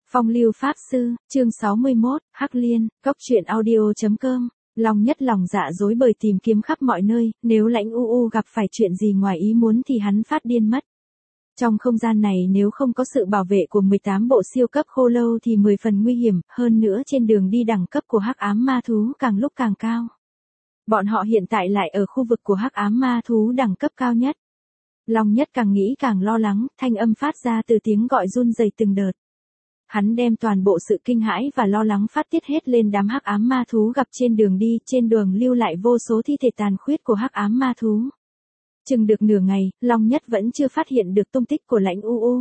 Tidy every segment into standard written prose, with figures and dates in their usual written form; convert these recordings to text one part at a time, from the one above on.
Phong lưu pháp sư, chương 61, Hắc Liên, Cốc truyện audio.com. Long Nhất lòng dạ dối bời tìm kiếm khắp mọi nơi, nếu Lãnh U gặp phải chuyện gì ngoài ý muốn thì hắn phát điên mất. Trong không gian này nếu không có sự bảo vệ của 18 bộ siêu cấp khô lâu thì 10 phần nguy hiểm, hơn nữa trên đường đi đẳng cấp của hắc ám ma thú càng lúc càng cao. Bọn họ hiện tại lại ở khu vực của hắc ám ma thú đẳng cấp cao nhất. Long Nhất càng nghĩ càng lo lắng, thanh âm phát ra từ tiếng gọi run rẩy từng đợt. Hắn đem toàn bộ sự kinh hãi và lo lắng phát tiết hết lên đám hắc ám ma thú gặp trên đường đi, trên đường lưu lại vô số thi thể tàn khuyết của hắc ám ma thú. Chừng được nửa ngày, Long Nhất vẫn chưa phát hiện được tung tích của Lãnh U.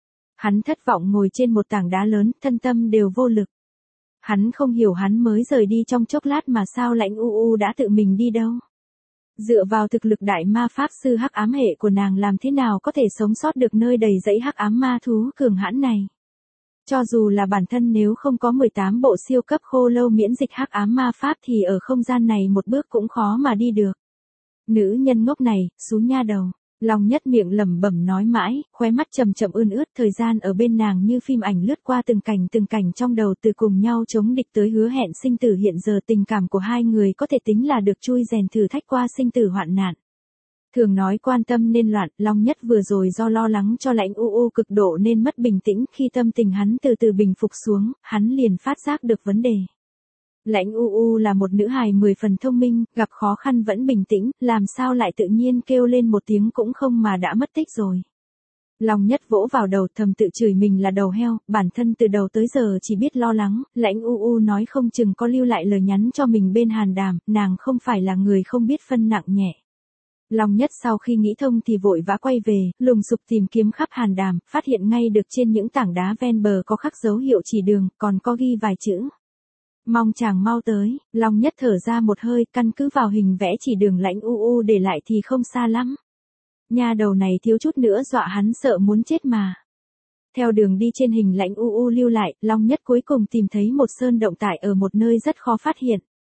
Hắn thất vọng ngồi trên một tảng đá lớn, thân tâm đều vô lực. Hắn không hiểu hắn mới rời đi trong chốc lát mà sao Lãnh U đã tự mình đi đâu. Dựa vào thực lực đại ma pháp sư hắc ám hệ của nàng làm thế nào có thể sống sót được nơi đầy dẫy hắc ám ma thú cường hãn này. Cho dù là bản thân nếu không có 18 bộ siêu cấp khô lâu miễn dịch hắc ám ma pháp thì ở không gian này một bước cũng khó mà đi được. Nữ nhân ngốc này, xú nha đầu. Long Nhất miệng lẩm bẩm nói mãi, khóe mắt chậm chậm ươn ướt, thời gian ở bên nàng như phim ảnh lướt qua từng cảnh trong đầu, từ cùng nhau chống địch tới hứa hẹn sinh tử. Hiện giờ tình cảm của hai người có thể tính là được chui rèn thử thách qua sinh tử hoạn nạn. Thường nói quan tâm nên loạn, Long Nhất vừa rồi do lo lắng cho Lãnh U cực độ nên mất bình tĩnh, khi tâm tình hắn từ từ bình phục xuống, hắn liền phát giác được vấn đề. Lãnh U là một nữ hài 10 phần thông minh, gặp khó khăn vẫn bình tĩnh, làm sao lại tự nhiên kêu lên một tiếng cũng không mà đã mất tích rồi. Long Nhất vỗ vào đầu thầm tự chửi mình là đầu heo, bản thân từ đầu tới giờ chỉ biết lo lắng, Lãnh U nói không chừng có lưu lại lời nhắn cho mình bên hàn đàm, nàng không phải là người không biết phân nặng nhẹ. Long Nhất sau khi nghĩ thông thì vội vã quay về, lùng sục tìm kiếm khắp hàn đàm, phát hiện ngay được trên những tảng đá ven bờ có khắc dấu hiệu chỉ đường, còn có ghi vài chữ. Mong chàng mau tới. Long Nhất thở ra một hơi, căn cứ vào hình vẽ chỉ đường Lãnh U để lại thì không xa lắm. Nha đầu này thiếu chút nữa dọa hắn sợ muốn chết mà. Theo đường đi trên hình Lãnh U lưu lại, Long Nhất cuối cùng tìm thấy một sơn động tại ở một nơi rất khó phát hiện.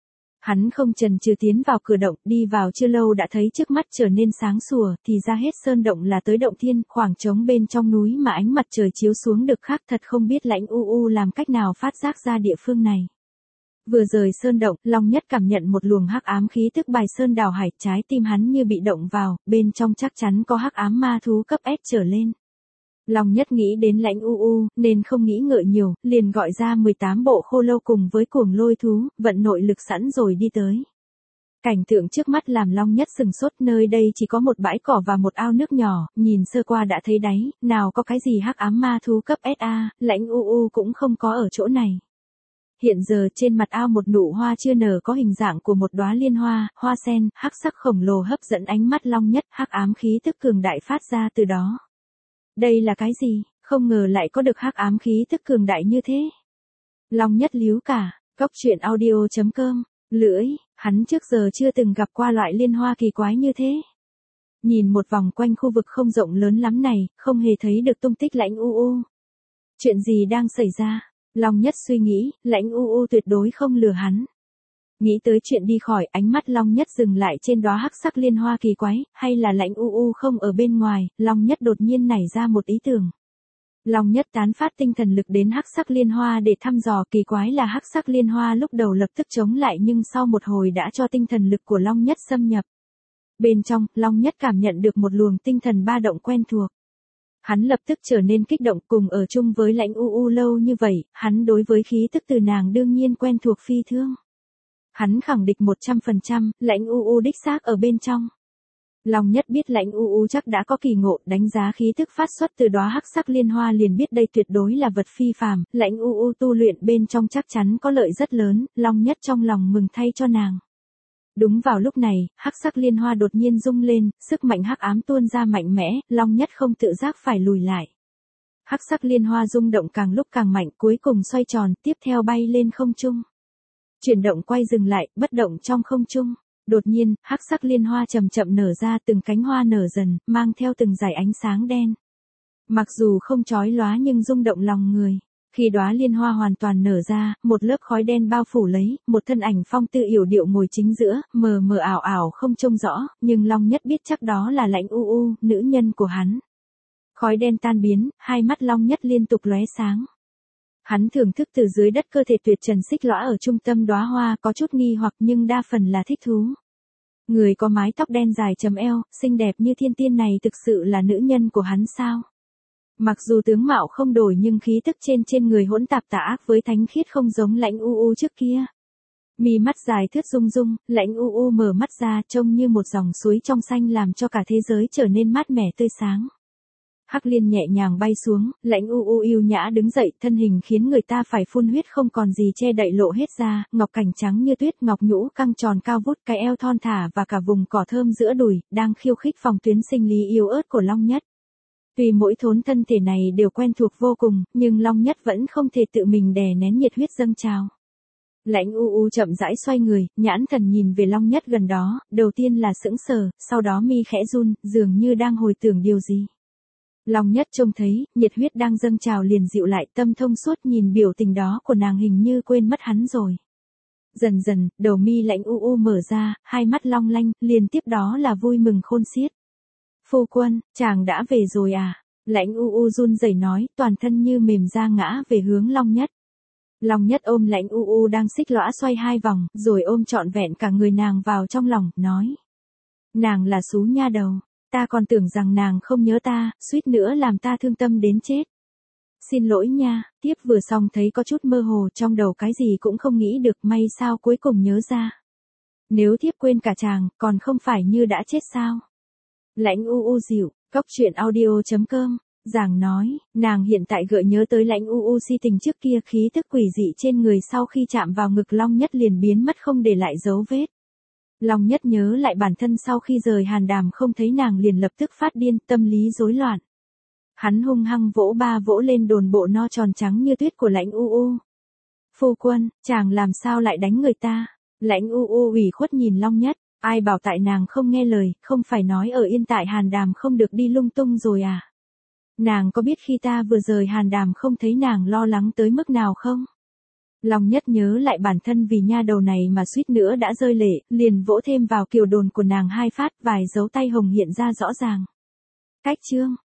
Hắn không chần chừ tiến vào cửa động, đi vào chưa lâu đã thấy trước mắt trở nên sáng sủa, thì ra hết sơn động là tới động thiên, khoảng trống bên trong núi mà ánh mặt trời chiếu xuống được khác thật không biết Lãnh U làm cách nào phát giác ra địa phương này. Vừa rời sơn động, Long Nhất cảm nhận một luồng hắc ám khí tức bài sơn đảo hải, trái tim hắn như bị động vào, bên trong chắc chắn có hắc ám ma thú cấp S trở lên. Long Nhất nghĩ đến Lãnh U nên không nghĩ ngợi nhiều, liền gọi ra 18 bộ khô lâu cùng với cuồng lôi thú, vận nội lực sẵn rồi đi tới. Cảnh tượng trước mắt làm Long Nhất sừng sốt, nơi đây chỉ có một bãi cỏ và một ao nước nhỏ, nhìn sơ qua đã thấy đáy, nào có cái gì hắc ám ma thú cấp SA, Lãnh U cũng không có ở chỗ này. Hiện giờ trên mặt ao một nụ hoa chưa nở có hình dạng của một đóa liên hoa, hoa sen, hắc sắc khổng lồ hấp dẫn ánh mắt Long Nhất, hắc ám khí tức cường đại phát ra từ đó. Đây là cái gì? Không ngờ lại có được hắc ám khí tức cường đại như thế. Long Nhất líu cả, Cốc truyện audio.com, lưỡi, hắn trước giờ chưa từng gặp qua loại liên hoa kỳ quái như thế. Nhìn một vòng quanh khu vực không rộng lớn lắm này, không hề thấy được tung tích Lãnh U. Chuyện gì đang xảy ra? Long Nhất suy nghĩ, Lãnh U tuyệt đối không lừa hắn. Nghĩ tới chuyện đi khỏi, ánh mắt Long Nhất dừng lại trên đóa hắc sắc liên hoa kỳ quái, hay là Lãnh U không ở bên ngoài, Long Nhất đột nhiên nảy ra một ý tưởng. Long Nhất tán phát tinh thần lực đến hắc sắc liên hoa để thăm dò, kỳ quái là hắc sắc liên hoa lúc đầu lập tức chống lại nhưng sau một hồi đã cho tinh thần lực của Long Nhất xâm nhập. Bên trong, Long Nhất cảm nhận được một luồng tinh thần ba động quen thuộc. Hắn lập tức trở nên kích động, cùng ở chung với Lãnh U lâu như vậy, hắn đối với khí tức từ nàng đương nhiên quen thuộc phi thường. Hắn khẳng định 100%, Lãnh U đích xác ở bên trong. Long Nhất biết Lãnh U chắc đã có kỳ ngộ, đánh giá khí tức phát xuất từ đóa hắc sắc liên hoa liền biết đây tuyệt đối là vật phi phàm, Lãnh U tu luyện bên trong chắc chắn có lợi rất lớn, Long Nhất trong lòng mừng thay cho nàng. Đúng vào lúc này, hắc sắc liên hoa đột nhiên rung lên, sức mạnh hắc ám tuôn ra mạnh mẽ, Long Nhất không tự giác phải lùi lại. Hắc sắc liên hoa rung động càng lúc càng mạnh, cuối cùng xoay tròn, tiếp theo bay lên không trung. Chuyển động quay dừng lại, bất động trong không trung. Đột nhiên, hắc sắc liên hoa chậm chậm nở ra, từng cánh hoa nở dần, mang theo từng dải ánh sáng đen. Mặc dù không chói lóa nhưng rung động lòng người. Khi đóa liên hoa hoàn toàn nở ra, một lớp khói đen bao phủ lấy, một thân ảnh phong tư yểu điệu ngồi chính giữa, mờ mờ ảo ảo không trông rõ, nhưng Long Nhất biết chắc đó là Lãnh U, nữ nhân của hắn. Khói đen tan biến, hai mắt Long Nhất liên tục lóe sáng. Hắn thưởng thức từ dưới đất cơ thể tuyệt trần xích lõa ở trung tâm đóa hoa, có chút nghi hoặc nhưng đa phần là thích thú. Người có mái tóc đen dài chấm eo, xinh đẹp như thiên tiên này thực sự là nữ nhân của hắn sao? Mặc dù tướng mạo không đổi nhưng khí tức trên người hỗn tạp tà ác với thánh khiết không giống Lãnh U U trước kia. Mi mắt dài thướt rung rung, Lãnh U U mở mắt ra trông như một dòng suối trong xanh làm cho cả thế giới trở nên mát mẻ tươi sáng. Hắc Liên nhẹ nhàng bay xuống, Lãnh U U yêu nhã đứng dậy, thân hình khiến người ta phải phun huyết không còn gì che đậy lộ hết ra, ngọc cảnh trắng như tuyết, ngọc nhũ căng tròn cao vút, cái eo thon thả và cả vùng cỏ thơm giữa đùi, đang khiêu khích phòng tuyến sinh lý yếu ớt của Long Nhất. Tuy mỗi thốn thân thể này đều quen thuộc vô cùng, nhưng Long Nhất vẫn không thể tự mình đè nén nhiệt huyết dâng trào. Lãnh U U chậm rãi xoay người, nhãn thần nhìn về Long Nhất gần đó, đầu tiên là sững sờ, sau đó mi khẽ run, dường như đang hồi tưởng điều gì. Long Nhất trông thấy, nhiệt huyết đang dâng trào liền dịu lại, tâm thông suốt nhìn biểu tình đó của nàng hình như quên mất hắn rồi. Dần dần, đầu mi Lãnh U U mở ra, hai mắt long lanh, liền tiếp đó là vui mừng khôn xiết. Phu quân, chàng đã về rồi à? Lãnh U U run rẩy nói, toàn thân như mềm ra ngã về hướng Long Nhất. Long Nhất ôm Lãnh U U đang xích lõa xoay hai vòng, rồi ôm trọn vẹn cả người nàng vào trong lòng, nói. Nàng là xú nha đầu, ta còn tưởng rằng nàng không nhớ ta, suýt nữa làm ta thương tâm đến chết. Xin lỗi nha, tiếp vừa xong thấy có chút mơ hồ, trong đầu cái gì cũng không nghĩ được, may sao cuối cùng nhớ ra. Nếu thiếp quên cả chàng, còn không phải như đã chết sao? Lãnh U U dịu, cóc truyện audio.com, Giảng nói, nàng hiện tại gợi nhớ tới Lãnh U U si tình trước kia, khí tức quỷ dị trên người sau khi chạm vào ngực Long Nhất liền biến mất không để lại dấu vết. Long Nhất nhớ lại bản thân sau khi rời Hàn Đàm không thấy nàng liền lập tức phát điên, tâm lý rối loạn. Hắn hung hăng vỗ lên đồn bộ no tròn trắng như tuyết của Lãnh U U. Phu quân, chàng làm sao lại đánh người ta? Lãnh U U ủy khuất nhìn Long Nhất, ai bảo tại nàng không nghe lời, không phải nói ở yên tại Hàn Đàm không được đi lung tung rồi à? Nàng có biết khi ta vừa rời Hàn Đàm không thấy nàng lo lắng tới mức nào không? Long Nhất nhớ lại bản thân vì nha đầu này mà suýt nữa đã rơi lệ, liền vỗ thêm vào kiều đồn của nàng hai phát, vài dấu tay hồng hiện ra rõ ràng. Cách chương